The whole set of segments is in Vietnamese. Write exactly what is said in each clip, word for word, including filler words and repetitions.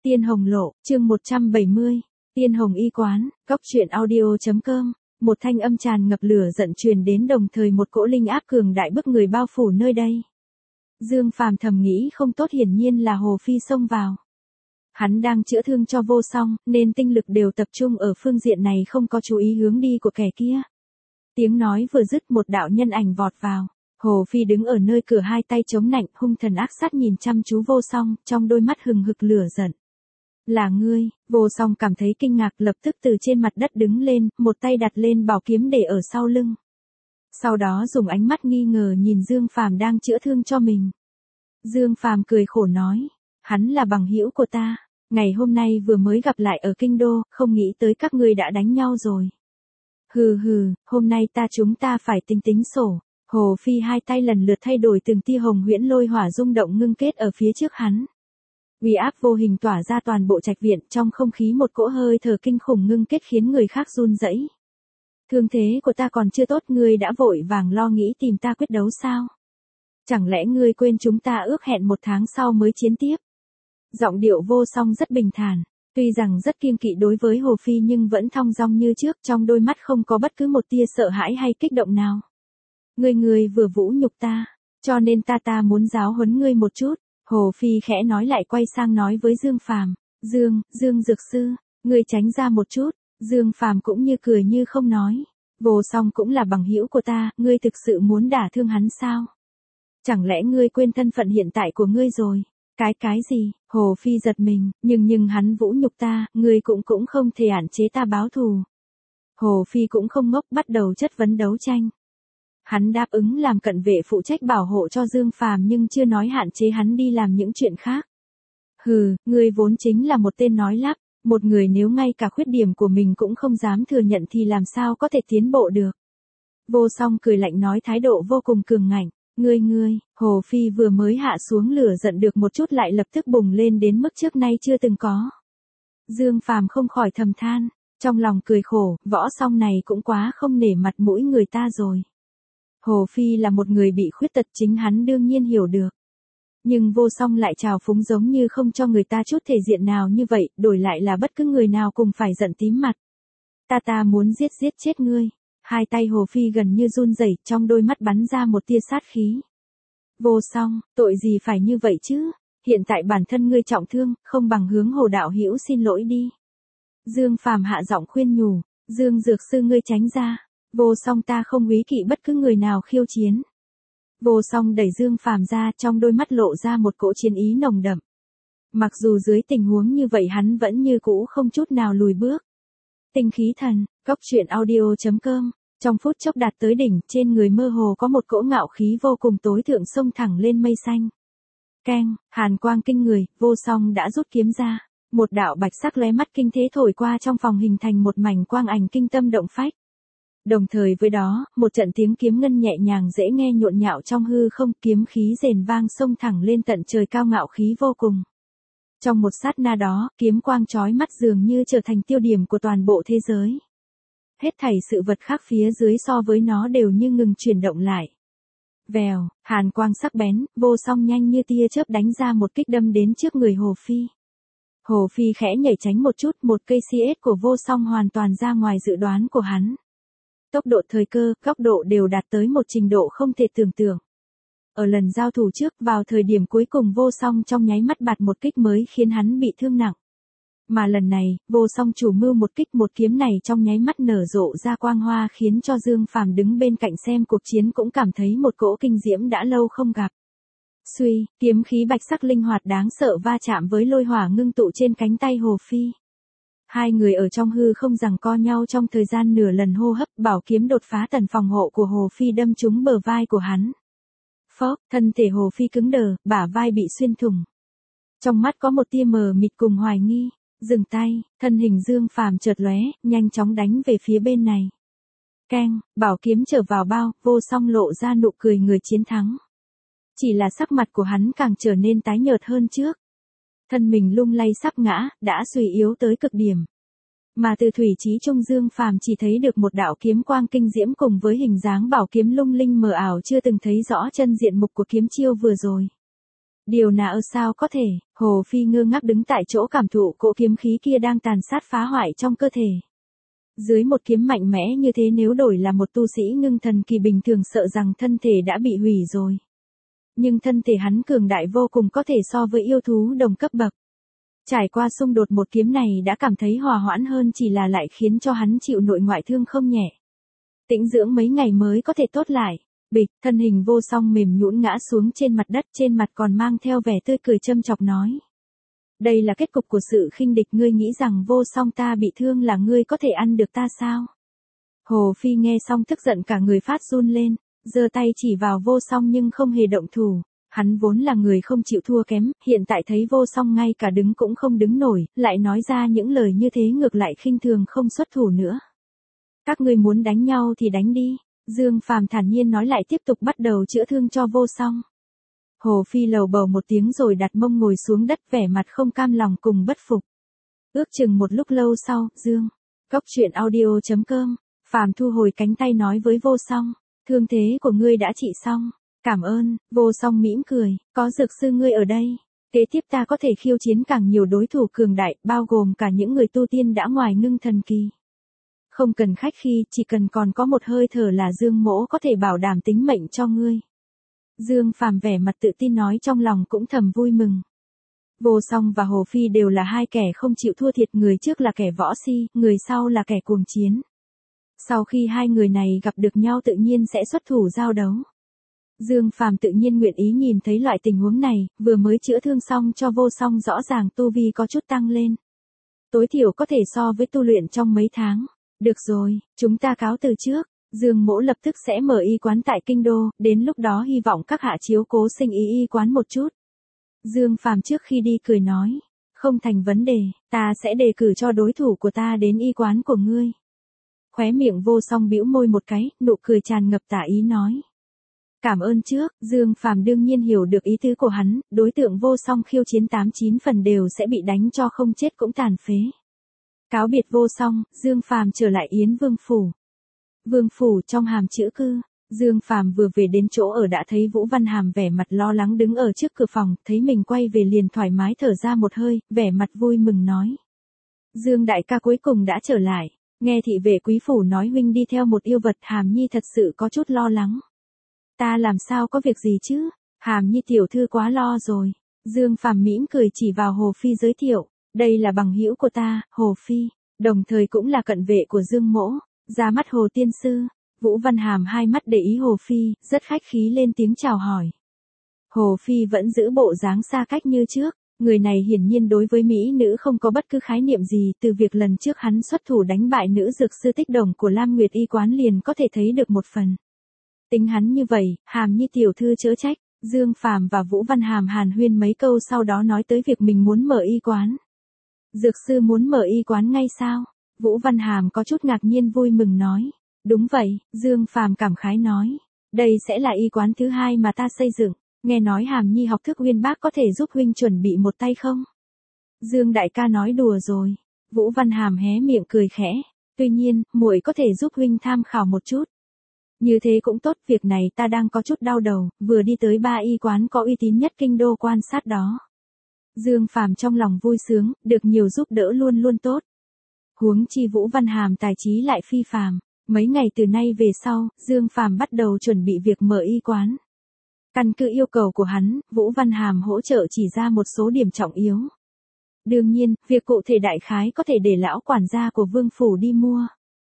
Tiên Hồng Lộ, chương một trăm bảy mươi, Tiên Hồng Y Quán, góc truyện audio.com, một thanh âm tràn ngập lửa giận truyền đến đồng thời một cỗ linh áp cường đại bức người bao phủ nơi đây. Dương Phàm thầm nghĩ không tốt hiển nhiên là Hồ Phi xông vào. Hắn đang chữa thương cho Vô Song, nên tinh lực đều tập trung ở phương diện này không có chú ý hướng đi của kẻ kia. Tiếng nói vừa dứt một đạo nhân ảnh vọt vào. Hồ Phi đứng ở nơi cửa hai tay chống nạnh hung thần ác sát nhìn chăm chú Vô Song, trong đôi mắt hừng hực lửa giận. Là ngươi, Vô Song cảm thấy kinh ngạc lập tức từ trên mặt đất đứng lên, một tay đặt lên bảo kiếm để ở sau lưng. Sau đó dùng ánh mắt nghi ngờ nhìn Dương Phàm đang chữa thương cho mình. Dương Phàm cười khổ nói, hắn là bằng hữu của ta, ngày hôm nay vừa mới gặp lại ở kinh đô, không nghĩ tới các ngươi đã đánh nhau rồi. Hừ hừ, hôm nay ta chúng ta phải tính tính sổ. Hồ Phi hai tay lần lượt thay đổi từng tia hồng huyễn lôi hỏa rung động ngưng kết ở phía trước hắn. Uy áp vô hình tỏa ra toàn bộ trạch viện, trong không khí một cỗ hơi thở kinh khủng ngưng kết khiến người khác run rẩy. Thương thế của ta còn chưa tốt, ngươi đã vội vàng lo nghĩ tìm ta quyết đấu sao? Chẳng lẽ ngươi quên chúng ta ước hẹn một tháng sau mới chiến tiếp? Giọng điệu Vô Song rất bình thản, tuy rằng rất kiêng kỵ đối với Hồ Phi nhưng vẫn thong dong như trước, trong đôi mắt không có bất cứ một tia sợ hãi hay kích động nào. Ngươi ngươi vừa vũ nhục ta, cho nên ta ta muốn giáo huấn ngươi một chút. Hồ Phi khẽ nói lại quay sang nói với Dương Phàm, Dương, Dương Dược Sư, ngươi tránh ra một chút. Dương Phàm cũng như cười như không nói, Vô Song cũng là bằng hữu của ta, ngươi thực sự muốn đả thương hắn sao? Chẳng lẽ ngươi quên thân phận hiện tại của ngươi rồi? Cái cái gì? Hồ Phi giật mình, nhưng nhưng hắn vũ nhục ta, ngươi cũng cũng không thể hạn chế ta báo thù. Hồ Phi cũng không ngốc bắt đầu chất vấn đấu tranh. Hắn đáp ứng làm cận vệ phụ trách bảo hộ cho Dương Phàm nhưng chưa nói hạn chế hắn đi làm những chuyện khác. Hừ, ngươi vốn chính là một tên nói lắp, một người nếu ngay cả khuyết điểm của mình cũng không dám thừa nhận thì làm sao có thể tiến bộ được. Vô Song cười lạnh nói thái độ vô cùng cường ngạnh, ngươi ngươi, Hồ Phi vừa mới hạ xuống lửa giận được một chút lại lập tức bùng lên đến mức trước nay chưa từng có. Dương Phàm không khỏi thầm than, trong lòng cười khổ, Võ Song này cũng quá không nể mặt mũi người ta rồi. Hồ Phi là một người bị khuyết tật chính hắn đương nhiên hiểu được. Nhưng Vô Song lại trào phúng giống như không cho người ta chút thể diện nào như vậy, đổi lại là bất cứ người nào cùng phải giận tím mặt. Ta ta muốn giết giết chết ngươi. Hai tay Hồ Phi gần như run rẩy, trong đôi mắt bắn ra một tia sát khí. Vô Song, tội gì phải như vậy chứ? Hiện tại bản thân ngươi trọng thương, không bằng hướng Hồ đạo hữu xin lỗi đi. Dương Phàm hạ giọng khuyên nhủ, Dương Dược Sư ngươi tránh ra. Vô Song ta không úy kỵ bất cứ người nào khiêu chiến. Vô Song đẩy Dương Phàm ra, trong đôi mắt lộ ra một cỗ chiến ý nồng đậm. Mặc dù dưới tình huống như vậy hắn vẫn như cũ không chút nào lùi bước. Tinh khí thần, góc truyện audio.com, trong phút chốc đạt tới đỉnh, trên người mơ hồ có một cỗ ngạo khí vô cùng tối thượng xông thẳng lên mây xanh. Keng, hàn quang kinh người, Vô Song đã rút kiếm ra. Một đạo bạch sắc lóe mắt kinh thế thổi qua trong phòng hình thành một mảnh quang ảnh kinh tâm động phách. Đồng thời với đó, một trận tiếng kiếm ngân nhẹ nhàng dễ nghe nhộn nhạo trong hư không, kiếm khí rền vang xông thẳng lên tận trời cao ngạo khí vô cùng. Trong một sát na đó, kiếm quang chói mắt dường như trở thành tiêu điểm của toàn bộ thế giới. Hết thảy sự vật khác phía dưới so với nó đều như ngừng chuyển động lại. Vèo, hàn quang sắc bén, Vô Song nhanh như tia chớp đánh ra một kích đâm đến trước người Hồ Phi. Hồ Phi khẽ nhảy tránh một chút, một cây xê ét của Vô Song hoàn toàn ra ngoài dự đoán của hắn. Tốc độ thời cơ, góc độ đều đạt tới một trình độ không thể tưởng tượng. Ở lần giao thủ trước, vào thời điểm cuối cùng Vô Song trong nháy mắt bạt một kích mới khiến hắn bị thương nặng. Mà lần này, Vô Song chủ mưu một kích một kiếm này trong nháy mắt nở rộ ra quang hoa khiến cho Dương Phàm đứng bên cạnh xem cuộc chiến cũng cảm thấy một cỗ kinh diễm đã lâu không gặp. Suy, kiếm khí bạch sắc linh hoạt đáng sợ va chạm với lôi hỏa ngưng tụ trên cánh tay Hồ Phi. Hai người ở trong hư không giằng co nhau trong thời gian nửa lần hô hấp, bảo kiếm đột phá tần phòng hộ của Hồ Phi đâm trúng bờ vai của hắn. Phốc, thân thể Hồ Phi cứng đờ, bả vai bị xuyên thủng. Trong mắt có một tia mờ mịt cùng hoài nghi, dừng tay, thân hình Dương Phàm chợt lóe, nhanh chóng đánh về phía bên này. Keng, bảo kiếm trở vào bao, Vô Song lộ ra nụ cười người chiến thắng. Chỉ là sắc mặt của hắn càng trở nên tái nhợt hơn trước. Thân mình lung lay sắp ngã, đã suy yếu tới cực điểm. Mà từ thủy chí trung Dương Phàm chỉ thấy được một đạo kiếm quang kinh diễm cùng với hình dáng bảo kiếm lung linh mờ ảo chưa từng thấy rõ chân diện mục của kiếm chiêu vừa rồi. Điều nào sao có thể, Hồ Phi ngơ ngác đứng tại chỗ cảm thụ cỗ kiếm khí kia đang tàn sát phá hoại trong cơ thể. Dưới một kiếm mạnh mẽ như thế nếu đổi là một tu sĩ ngưng thần kỳ bình thường sợ rằng thân thể đã bị hủy rồi. Nhưng thân thể hắn cường đại vô cùng có thể so với yêu thú đồng cấp bậc. Trải qua xung đột một kiếm này đã cảm thấy hòa hoãn hơn chỉ là lại khiến cho hắn chịu nội ngoại thương không nhẹ. Tĩnh dưỡng mấy ngày mới có thể tốt lại. Bịch, thân hình Vô Song mềm nhũn ngã xuống trên mặt đất, trên mặt còn mang theo vẻ tươi cười châm chọc nói. Đây là kết cục của sự khinh địch, ngươi nghĩ rằng Vô Song ta bị thương là ngươi có thể ăn được ta sao? Hồ Phi nghe xong tức giận cả người phát run lên, giơ tay chỉ vào Vô Song nhưng không hề động thủ. Hắn vốn là người không chịu thua kém, hiện tại thấy Vô Song ngay cả đứng cũng không đứng nổi, lại nói ra những lời như thế ngược lại khinh thường không xuất thủ nữa. Các ngươi muốn đánh nhau thì đánh đi. Dương Phàm thản nhiên nói lại tiếp tục bắt đầu chữa thương cho Vô Song. Hồ Phi lầu bầu một tiếng rồi đặt mông ngồi xuống đất vẻ mặt không cam lòng cùng bất phục. Ước chừng một lúc lâu sau, Dương. Cốc truyện audio chấm com. Phàm thu hồi cánh tay nói với Vô Song. Thương thế của ngươi đã trị xong. Cảm ơn, Vô Song mỉm cười, có dược sư ngươi ở đây. Kế tiếp ta có thể khiêu chiến càng nhiều đối thủ cường đại, bao gồm cả những người tu tiên đã ngoài ngưng thần kỳ. Không cần khách khí, chỉ cần còn có một hơi thở là Dương mỗ có thể bảo đảm tính mệnh cho ngươi. Dương Phàm vẻ mặt tự tin nói trong lòng cũng thầm vui mừng. Vô Song và Hồ Phi đều là hai kẻ không chịu thua thiệt, người trước là kẻ võ si, người sau là kẻ cuồng chiến. Sau khi hai người này gặp được nhau tự nhiên sẽ xuất thủ giao đấu. Dương Phàm tự nhiên nguyện ý nhìn thấy loại tình huống này, vừa mới chữa thương xong cho Vô Song rõ ràng tu vi có chút tăng lên. Tối thiểu có thể so với tu luyện trong mấy tháng. Được rồi, chúng ta cáo từ trước, Dương mỗ lập tức sẽ mở y quán tại Kinh Đô, đến lúc đó hy vọng các hạ chiếu cố sinh ý y quán một chút. Dương Phàm trước khi đi cười nói, không thành vấn đề, ta sẽ đề cử cho đối thủ của ta đến y quán của ngươi. Khóe miệng Vô Song bĩu môi một cái, nụ cười tràn ngập tà ý nói. Cảm ơn trước, Dương Phàm đương nhiên hiểu được ý tứ của hắn, đối tượng Vô Song khiêu chiến tám chín phần đều sẽ bị đánh cho không chết cũng tàn phế. Cáo biệt Vô Song, Dương Phàm trở lại Yến Vương phủ. Vương phủ trong Hàm Chữ Cư, Dương Phàm vừa về đến chỗ ở đã thấy Vũ Văn Hàm vẻ mặt lo lắng đứng ở trước cửa phòng, thấy mình quay về liền thoải mái thở ra một hơi, vẻ mặt vui mừng nói: "Dương đại ca cuối cùng đã trở lại, nghe thị vệ quý phủ nói huynh đi theo một yêu vật." Hàm Nhi thật sự có chút lo lắng. "Ta làm sao có việc gì chứ? Hàm Nhi tiểu thư quá lo rồi." Dương Phàm mỉm cười chỉ vào Hồ Phi giới thiệu: "Đây là bằng hữu của ta, Hồ Phi, đồng thời cũng là cận vệ của Dương mỗ, ra mắt Hồ tiên sư." Vũ Văn Hàm hai mắt để ý Hồ Phi, rất khách khí lên tiếng chào hỏi. Hồ Phi vẫn giữ bộ dáng xa cách như trước, người này hiển nhiên đối với mỹ nữ không có bất cứ khái niệm gì, từ việc lần trước hắn xuất thủ đánh bại nữ dược sư Tích Đồng của Lam Nguyệt y quán liền có thể thấy được một phần. Tính hắn như vậy, Hàm Nhi tiểu thư chớ trách. Dương Phàm và Vũ Văn Hàm hàn huyên mấy câu sau đó nói tới việc mình muốn mở y quán. Dược sư muốn mở y quán ngay sao? Vũ Văn Hàm có chút ngạc nhiên vui mừng nói. Đúng vậy, Dương Phàm cảm khái nói. Đây sẽ là y quán thứ hai mà ta xây dựng. Nghe nói Hàm Nhi học thức uyên bác, có thể giúp huynh chuẩn bị một tay không? Dương đại ca nói đùa rồi. Vũ Văn Hàm hé miệng cười khẽ. Tuy nhiên, muội có thể giúp huynh tham khảo một chút. Như thế cũng tốt, việc này ta đang có chút đau đầu, vừa đi tới ba y quán có uy tín nhất kinh đô quan sát đó. Dương Phàm trong lòng vui sướng, được nhiều giúp đỡ luôn luôn tốt. Huống chi Vũ Văn Hàm tài trí lại phi phàm. Mấy ngày từ nay về sau, Dương Phàm bắt đầu chuẩn bị việc mở y quán. Căn cứ yêu cầu của hắn, Vũ Văn Hàm hỗ trợ chỉ ra một số điểm trọng yếu. Đương nhiên, việc cụ thể đại khái có thể để lão quản gia của Vương phủ đi mua.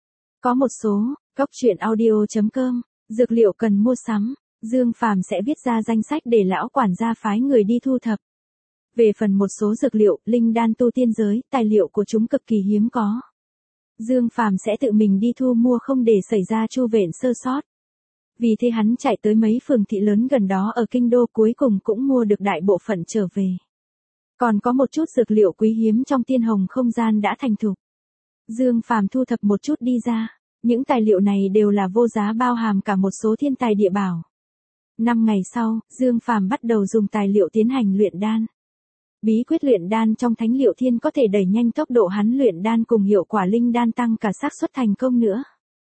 Có một số, cốc truyện audio chấm com, dược liệu cần mua sắm, Dương Phàm sẽ viết ra danh sách để lão quản gia phái người đi thu thập. Về phần một số dược liệu, linh đan tu tiên giới, tài liệu của chúng cực kỳ hiếm có. Dương Phàm sẽ tự mình đi thu mua không để xảy ra chu vện sơ sót. Vì thế hắn chạy tới mấy phường thị lớn gần đó ở kinh đô, cuối cùng cũng mua được đại bộ phận trở về. Còn có một chút dược liệu quý hiếm trong tiên hồng không gian đã thành thục. Dương Phàm thu thập một chút đi ra. Những tài liệu này đều là vô giá, bao hàm cả một số thiên tài địa bảo. Năm ngày sau, Dương Phàm bắt đầu dùng tài liệu tiến hành luyện đan. Bí quyết luyện đan trong Thánh Liệu Thiên có thể đẩy nhanh tốc độ hắn luyện đan, cùng hiệu quả linh đan tăng cả xác suất thành công nữa.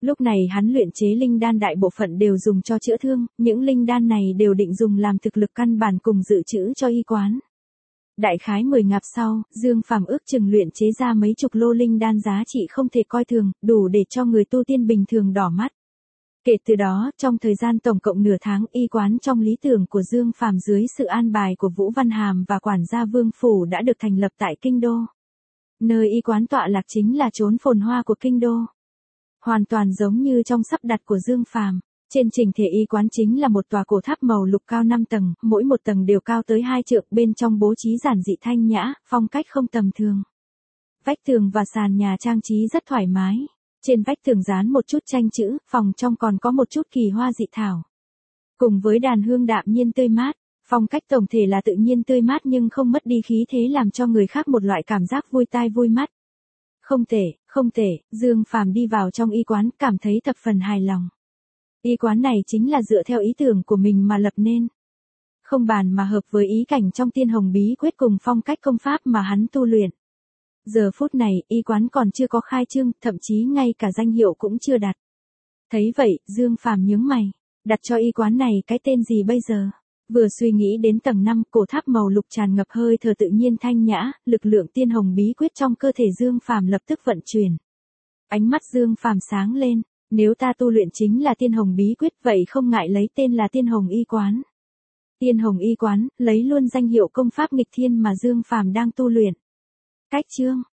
Lúc này hắn luyện chế linh đan đại bộ phận đều dùng cho chữa thương, những linh đan này đều định dùng làm thực lực căn bản cùng dự trữ cho y quán. Đại khái mười ngạp sau, Dương Phàm ước chừng luyện chế ra mấy chục lô linh đan giá trị không thể coi thường, đủ để cho người tu tiên bình thường đỏ mắt. Kể từ đó, trong thời gian tổng cộng nửa tháng, y quán trong lý tưởng của Dương Phàm dưới sự an bài của Vũ Văn Hàm và quản gia Vương Phủ đã được thành lập tại Kinh Đô. Nơi y quán tọa lạc chính là chốn phồn hoa của Kinh Đô. Hoàn toàn giống như trong sắp đặt của Dương Phàm. Trên trình thể y quán chính là một tòa cổ tháp màu lục cao năm tầng, mỗi một tầng đều cao tới hai trượng, bên trong bố trí giản dị thanh nhã, phong cách không tầm thường. Vách tường và sàn nhà trang trí rất thoải mái. Trên vách tường dán một chút tranh chữ, phòng trong còn có một chút kỳ hoa dị thảo. Cùng với đàn hương đạm nhiên tươi mát, phong cách tổng thể là tự nhiên tươi mát nhưng không mất đi khí thế làm cho người khác một loại cảm giác vui tai vui mắt. Không tệ, không tệ, Dương Phàm đi vào trong y quán cảm thấy thập phần hài lòng. Y quán này chính là dựa theo ý tưởng của mình mà lập nên. Không bàn mà hợp với ý cảnh trong Tiên Hồng Bí Quyết cùng phong cách công pháp mà hắn tu luyện. Giờ phút này, y quán còn chưa có khai trương, thậm chí ngay cả danh hiệu cũng chưa đặt. Thấy vậy, Dương Phàm nhướng mày, đặt cho y quán này cái tên gì bây giờ? Vừa suy nghĩ đến tầng năm, cổ tháp màu lục tràn ngập hơi thở tự nhiên thanh nhã, lực lượng Tiên Hồng Bí Quyết trong cơ thể Dương Phàm lập tức vận chuyển. Ánh mắt Dương Phàm sáng lên, nếu ta tu luyện chính là Tiên Hồng Bí Quyết, vậy không ngại lấy tên là Tiên Hồng Y Quán. Tiên Hồng Y Quán, lấy luôn danh hiệu công pháp nghịch thiên mà Dương Phàm đang tu luyện. Cách chương